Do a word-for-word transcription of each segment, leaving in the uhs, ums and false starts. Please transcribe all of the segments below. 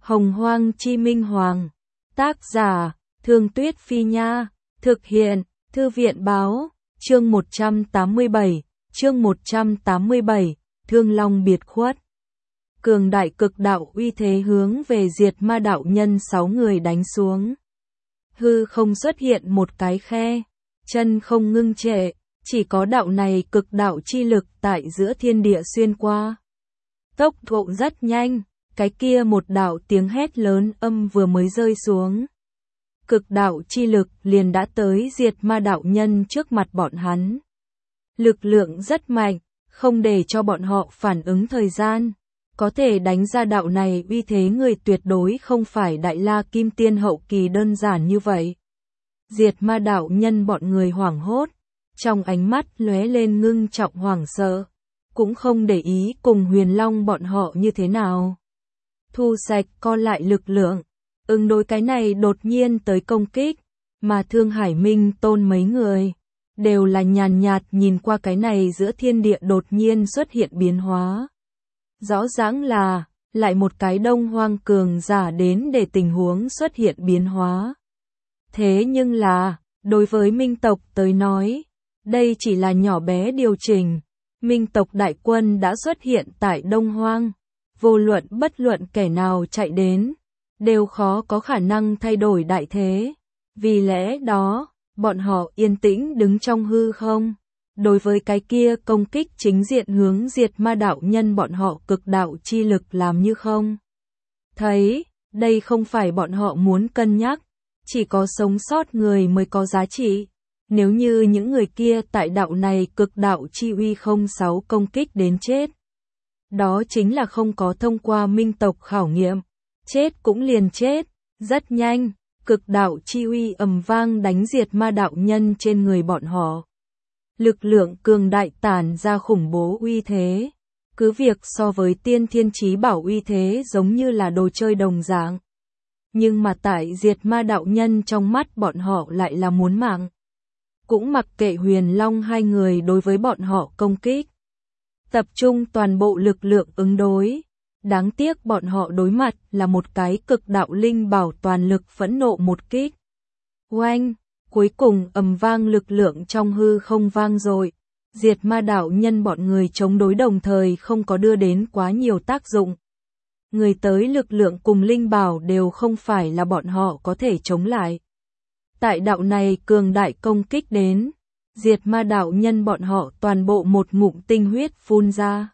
Hồng Hoang Chi Minh Hoàng. Tác giả, Thương Tuyết Phi Nha. Thực hiện, Thư viện Báo. Chương một trăm tám mươi bảy. Chương một trăm tám mươi bảy. Thương Long biệt khuất. Cường đại cực đạo uy thế hướng về diệt ma đạo nhân sáu người đánh xuống. Hư không xuất hiện một cái khe, chân không ngưng trệ, chỉ có đạo này cực đạo chi lực tại giữa thiên địa xuyên qua. Tốc độ rất nhanh, cái kia một đạo tiếng hét lớn âm vừa mới rơi xuống. Cực đạo chi lực liền đã tới diệt ma đạo nhân trước mặt bọn hắn. Lực lượng rất mạnh, không để cho bọn họ phản ứng thời gian. Có thể đánh ra đạo này uy thế người tuyệt đối không phải Đại La Kim Tiên hậu kỳ đơn giản như vậy. Diệt ma đạo nhân bọn người hoảng hốt, trong ánh mắt lóe lên ngưng trọng hoảng sợ, cũng không để ý cùng Huyền Long bọn họ như thế nào. Thu sạch co lại lực lượng, ứng đối cái này đột nhiên tới công kích, mà Thương Hải Minh Tôn mấy người đều là nhàn nhạt nhìn qua cái này giữa thiên địa đột nhiên xuất hiện biến hóa. Rõ ràng là, lại một cái Đông Hoang cường giả đến để tình huống xuất hiện biến hóa. Thế nhưng là, đối với Minh tộc tới nói, đây chỉ là nhỏ bé điều chỉnh. Minh tộc đại quân đã xuất hiện tại Đông Hoang, vô luận bất luận kẻ nào chạy đến, đều khó có khả năng thay đổi đại thế. Vì lẽ đó, bọn họ yên tĩnh đứng trong hư không. Đối với cái kia công kích chính diện hướng diệt ma đạo nhân bọn họ cực đạo chi lực làm như không thấy, đây không phải bọn họ muốn cân nhắc, chỉ có sống sót người mới có giá trị. Nếu như những người kia tại đạo này cực đạo chi uy không sáu công kích đến chết, đó chính là không có thông qua minh tộc khảo nghiệm, chết cũng liền chết. Rất nhanh, cực đạo chi uy ầm vang đánh diệt ma đạo nhân trên người bọn họ. Lực lượng cường đại tản ra khủng bố uy thế, cứ việc so với tiên thiên chí bảo uy thế giống như là đồ chơi đồng dạng. Nhưng mà tại diệt ma đạo nhân trong mắt bọn họ lại là muốn mạng. Cũng mặc kệ Huyền Long hai người đối với bọn họ công kích. Tập trung toàn bộ lực lượng ứng đối. Đáng tiếc bọn họ đối mặt là một cái cực đạo linh bảo toàn lực phẫn nộ một kích. Oanh! Cuối cùng ầm vang lực lượng trong hư không vang dội, diệt ma đạo nhân bọn người chống đối đồng thời không có đưa đến quá nhiều tác dụng. Người tới lực lượng cùng linh bảo đều không phải là bọn họ có thể chống lại. Tại đạo này cường đại công kích đến, diệt ma đạo nhân bọn họ toàn bộ một ngụm tinh huyết phun ra.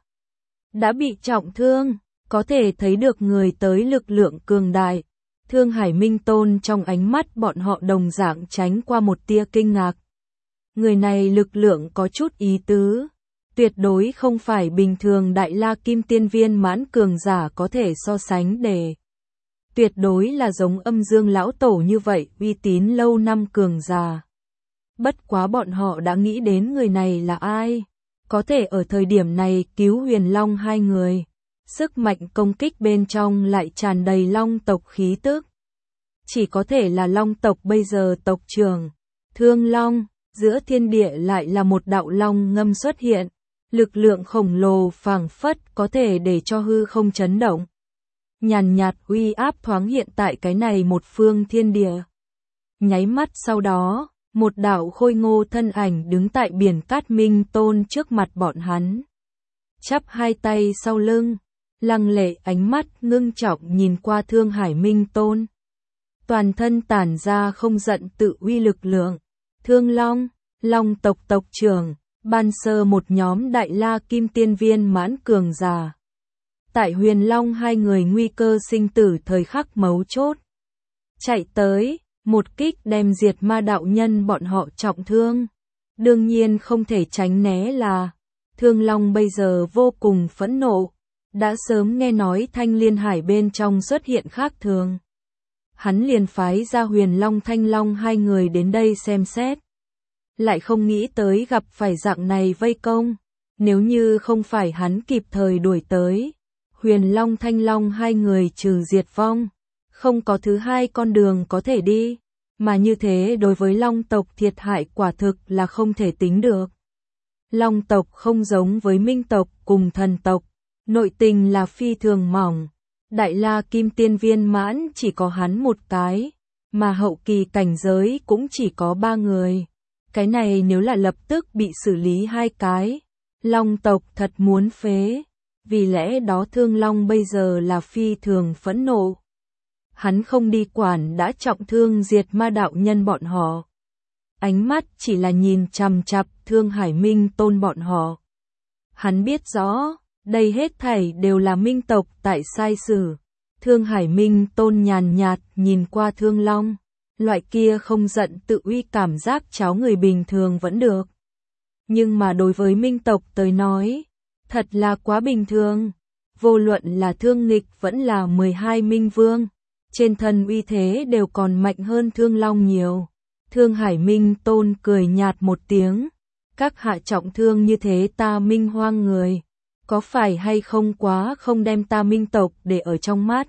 Đã bị trọng thương, có thể thấy được người tới lực lượng cường đại. Thương Hải Minh Tôn trong ánh mắt bọn họ đồng dạng tránh qua một tia kinh ngạc. Người này lực lượng có chút ý tứ, tuyệt đối không phải bình thường Đại La Kim Tiên viên mãn cường giả có thể so sánh để. Tuyệt đối là giống Âm Dương lão tổ như vậy, uy tín lâu năm cường giả. Bất quá bọn họ đã nghĩ đến người này là ai, có thể ở thời điểm này cứu Huyền Long hai người. Sức mạnh công kích bên trong lại tràn đầy long tộc khí tức. Chỉ có thể là long tộc bây giờ tộc trưởng. Thương Long, giữa thiên địa lại là một đạo long ngâm xuất hiện. Lực lượng khổng lồ phảng phất có thể để cho hư không chấn động. Nhàn nhạt uy áp thoáng hiện tại cái này một phương thiên địa. Nháy mắt sau đó, một đạo khôi ngô thân ảnh đứng tại biển Cát Minh Tôn trước mặt bọn hắn. Chắp hai tay sau lưng. Lăng lệ ánh mắt ngưng trọng nhìn qua Thương Hải Minh Tôn. Toàn thân tản ra không giận tự uy lực lượng. Thương Long, Long tộc tộc trưởng, ban sơ một nhóm Đại La Kim Tiên viên mãn cường giả. Tại Huyền Long hai người nguy cơ sinh tử thời khắc mấu chốt. Chạy tới, một kích đem diệt ma đạo nhân bọn họ trọng thương. Đương nhiên không thể tránh né là, Thương Long bây giờ vô cùng phẫn nộ. Đã sớm nghe nói Thanh Liên Hải bên trong xuất hiện khác thường. Hắn liền phái ra Huyền Long Thanh Long hai người đến đây xem xét. Lại không nghĩ tới gặp phải dạng này vây công. Nếu như không phải hắn kịp thời đuổi tới, Huyền Long Thanh Long hai người trừ diệt vong. Không có thứ hai con đường có thể đi. Mà như thế đối với Long tộc thiệt hại quả thực là không thể tính được. Long tộc không giống với Minh tộc cùng thần tộc. Nội tình là phi thường mỏng, Đại La Kim Tiên viên mãn chỉ có hắn một cái, mà hậu kỳ cảnh giới cũng chỉ có ba người. Cái này nếu là lập tức bị xử lý hai cái, Long tộc thật muốn phế. Vì lẽ đó Thương Long bây giờ là phi thường phẫn nộ. Hắn không đi quản đã trọng thương diệt ma đạo nhân bọn họ. Ánh mắt chỉ là nhìn chằm chằm Thương Hải Minh Tôn bọn họ. Hắn biết rõ, đây hết thảy đều là Minh tộc tại sai sử. Thương Hải Minh Tôn nhàn nhạt nhìn qua Thương Long. Loại kia không giận tự uy cảm giác cháo người bình thường vẫn được. Nhưng mà đối với Minh tộc tới nói, thật là quá bình thường. Vô luận là Thương Nghịch vẫn là mười hai Minh Vương, trên thân uy thế đều còn mạnh hơn Thương Long nhiều. Thương Hải Minh Tôn cười nhạt một tiếng. Các hạ trọng thương như thế ta Minh Hoang người, có phải hay không quá không đem ta Minh tộc để ở trong mắt.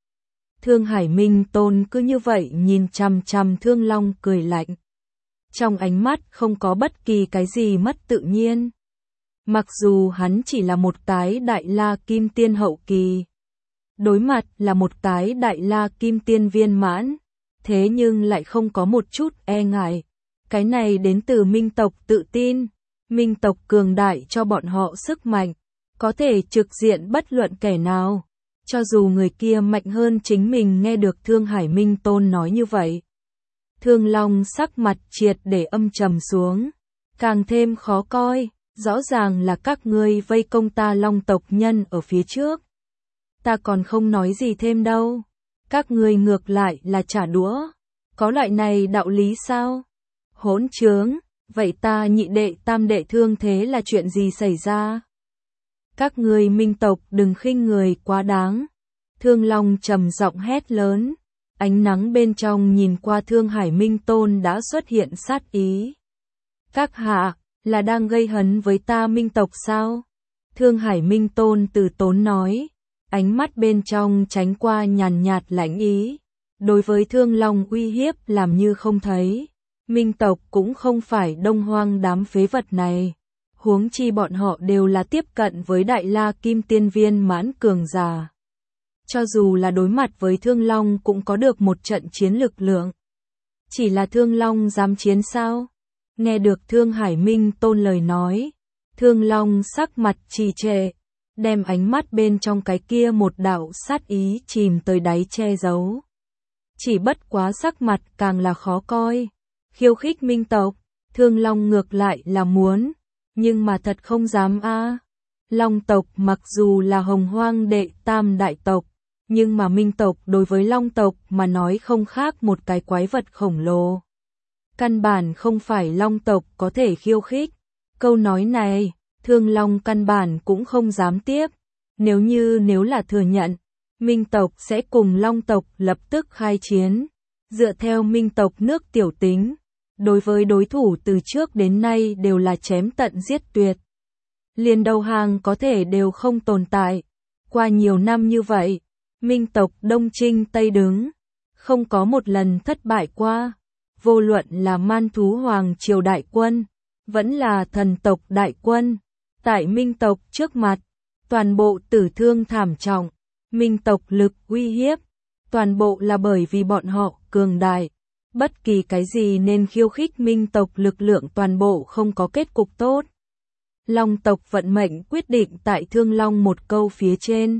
Thương Hải Minh Tôn cứ như vậy nhìn chằm chằm Thương Long cười lạnh. Trong ánh mắt không có bất kỳ cái gì mất tự nhiên. Mặc dù hắn chỉ là một cái Đại La Kim Tiên hậu kỳ, đối mặt là một cái Đại La Kim Tiên viên mãn, thế nhưng lại không có một chút e ngại. Cái này đến từ Minh tộc tự tin, Minh tộc cường đại cho bọn họ sức mạnh, có thể trực diện bất luận kẻ nào. Cho dù người kia mạnh hơn chính mình nghe được Thương Hải Minh Tôn nói như vậy. Thương Long sắc mặt triệt để âm trầm xuống, càng thêm khó coi, rõ ràng là các ngươi vây công ta Long tộc nhân ở phía trước. Ta còn không nói gì thêm đâu, các ngươi ngược lại là trả đũa, có loại này đạo lý sao? Hỗn trướng, vậy ta nhị đệ tam đệ thương thế là chuyện gì xảy ra? Các ngươi Minh tộc đừng khinh người quá đáng. Thương Long trầm giọng hét lớn, ánh nắng bên trong nhìn qua Thương Hải Minh Tôn đã xuất hiện sát ý. Các hạ, là đang gây hấn với ta Minh tộc sao? Thương Hải Minh Tôn từ tốn nói, ánh mắt bên trong tránh qua nhàn nhạt lãnh ý. Đối với Thương Long uy hiếp làm như không thấy. Minh tộc cũng không phải Đông Hoang đám phế vật này. Huống chi bọn họ đều là tiếp cận với Đại La Kim Tiên viên mãn cường giả. Cho dù là đối mặt với Thương Long cũng có được một trận chiến lực lượng. Chỉ là Thương Long dám chiến sao? Nghe được Thương Hải Minh Tôn lời nói, Thương Long sắc mặt trì trệ, đem ánh mắt bên trong cái kia một đạo sát ý chìm tới đáy che giấu. Chỉ bất quá sắc mặt càng là khó coi. Khiêu khích Minh tộc, Thương Long ngược lại là muốn, nhưng mà thật không dám a. À. Long tộc mặc dù là Hồng Hoang đệ tam đại tộc, nhưng mà Minh tộc đối với Long tộc mà nói không khác một cái quái vật khổng lồ. Căn bản không phải Long tộc có thể khiêu khích. Câu nói này, Thương Long căn bản cũng không dám tiếp. Nếu như nếu là thừa nhận, Minh tộc sẽ cùng Long tộc lập tức khai chiến. Dựa theo Minh tộc nước tiểu tính, đối với đối thủ từ trước đến nay đều là chém tận giết tuyệt. Liền đầu hàng có thể đều không tồn tại. Qua nhiều năm như vậy, Minh tộc Đông Trinh Tây đứng, không có một lần thất bại qua. Vô luận là Man Thú Hoàng Triều đại quân, vẫn là thần tộc đại quân. Tại Minh tộc trước mặt, toàn bộ tử thương thảm trọng. Minh tộc lực uy hiếp, toàn bộ là bởi vì bọn họ cường đại. Bất kỳ cái gì nên khiêu khích Minh tộc lực lượng toàn bộ không có kết cục tốt. Long tộc vận mệnh quyết định tại Thương Long một câu phía trên.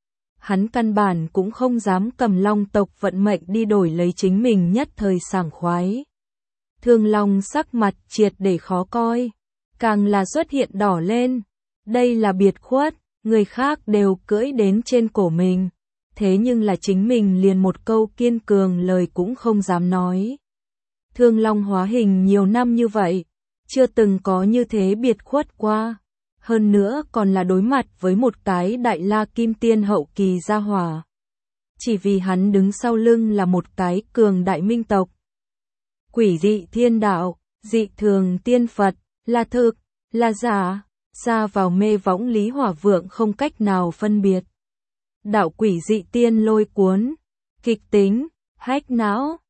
Hắn căn bản cũng không dám cầm Long tộc vận mệnh đi đổi lấy chính mình nhất thời sảng khoái. Thương Long sắc mặt triệt để khó coi, càng là xuất hiện đỏ lên. Đây là biệt khuất, người khác đều cưỡi đến trên cổ mình. Thế nhưng là chính mình liền một câu kiên cường lời cũng không dám nói. Thương Long hóa hình nhiều năm như vậy, chưa từng có như thế biệt khuất qua. Hơn nữa còn là đối mặt với một cái Đại La Kim Tiên hậu kỳ gia hỏa. Chỉ vì hắn đứng sau lưng là một cái cường đại Minh tộc. Quỷ dị thiên đạo, dị thường tiên Phật, là thực, là giả, ra vào mê võng Lý Hỏa Vượng không cách nào phân biệt. Đạo quỷ dị tiên lôi cuốn, kịch tính, hách não,